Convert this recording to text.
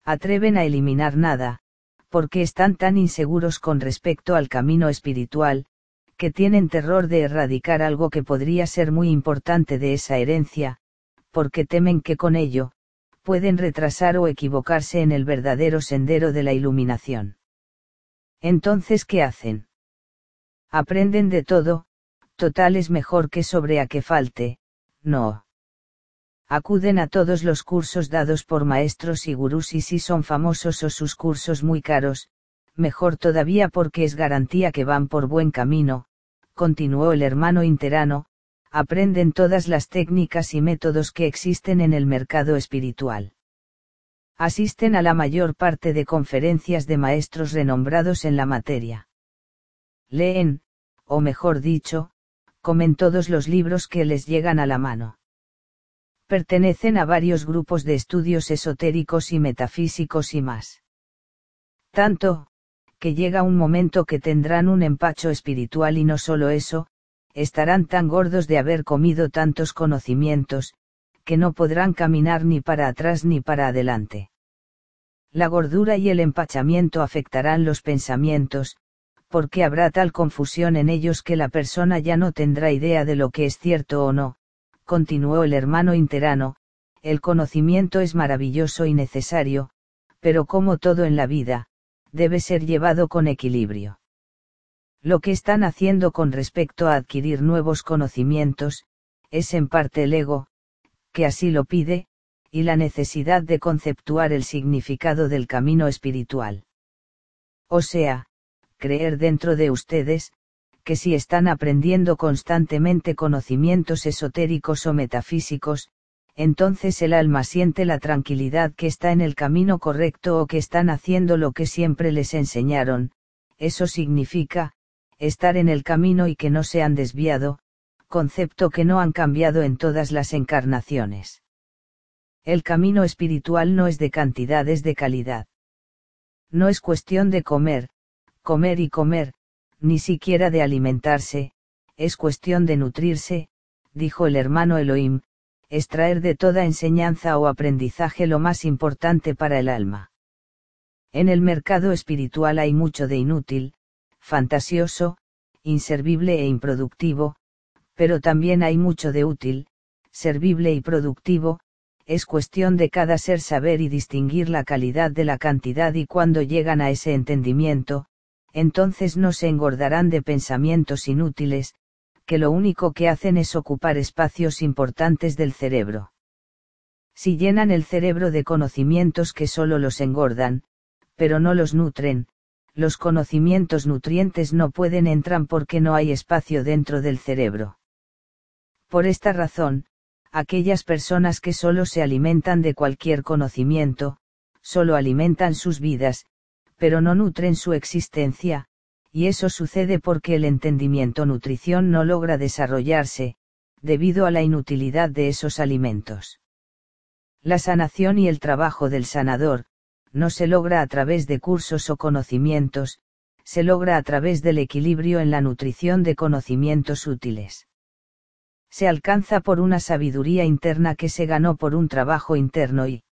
atreven a eliminar nada, porque están tan inseguros con respecto al camino espiritual, que tienen terror de erradicar algo que podría ser muy importante de esa herencia, porque temen que con ello, pueden retrasar o equivocarse en el verdadero sendero de la iluminación. Entonces, ¿qué hacen? Aprenden de todo, total es mejor que sobre a que falte, no. Acuden a todos los cursos dados por maestros y gurús y si son famosos o sus cursos muy caros, mejor todavía porque es garantía que van por buen camino, continuó el hermano interano, aprenden todas las técnicas y métodos que existen en el mercado espiritual. Asisten a la mayor parte de conferencias de maestros renombrados en la materia. Leen, o mejor dicho, comen todos los libros que les llegan a la mano. Pertenecen a varios grupos de estudios esotéricos y metafísicos y más. Tanto, que llega un momento que tendrán un empacho espiritual y no solo eso, estarán tan gordos de haber comido tantos conocimientos, que no podrán caminar ni para atrás ni para adelante. La gordura y el empachamiento afectarán los pensamientos, porque habrá tal confusión en ellos que la persona ya no tendrá idea de lo que es cierto o no, continuó el hermano interano, el conocimiento es maravilloso y necesario, pero como todo en la vida, debe ser llevado con equilibrio. Lo que están haciendo con respecto a adquirir nuevos conocimientos, es en parte el ego, que así lo pide, y la necesidad de conceptuar el significado del camino espiritual. O sea, creer dentro de ustedes, que si están aprendiendo constantemente conocimientos esotéricos o metafísicos, entonces el alma siente la tranquilidad que está en el camino correcto o que están haciendo lo que siempre les enseñaron, eso significa, estar en el camino y que no se han desviado, concepto que no han cambiado en todas las encarnaciones. El camino espiritual no es de cantidad, es de calidad. No es cuestión de comer, comer y comer, ni siquiera de alimentarse, es cuestión de nutrirse, dijo el hermano Elohim, extraer de toda enseñanza o aprendizaje lo más importante para el alma. En el mercado espiritual hay mucho de inútil, fantasioso, inservible e improductivo, pero también hay mucho de útil, servible y productivo, es cuestión de cada ser saber y distinguir la calidad de la cantidad y cuando llegan a ese entendimiento, entonces no se engordarán de pensamientos inútiles, que lo único que hacen es ocupar espacios importantes del cerebro. Si llenan el cerebro de conocimientos que solo los engordan, pero no los nutren, los conocimientos nutrientes no pueden entrar porque no hay espacio dentro del cerebro. Por esta razón, aquellas personas que solo se alimentan de cualquier conocimiento, solo alimentan sus vidas, pero no nutren su existencia, y eso sucede porque el entendimiento nutrición no logra desarrollarse, debido a la inutilidad de esos alimentos. La sanación y el trabajo del sanador, no se logra a través de cursos o conocimientos, se logra a través del equilibrio en la nutrición de conocimientos útiles. Se alcanza por una sabiduría interna que se ganó por un trabajo interno y,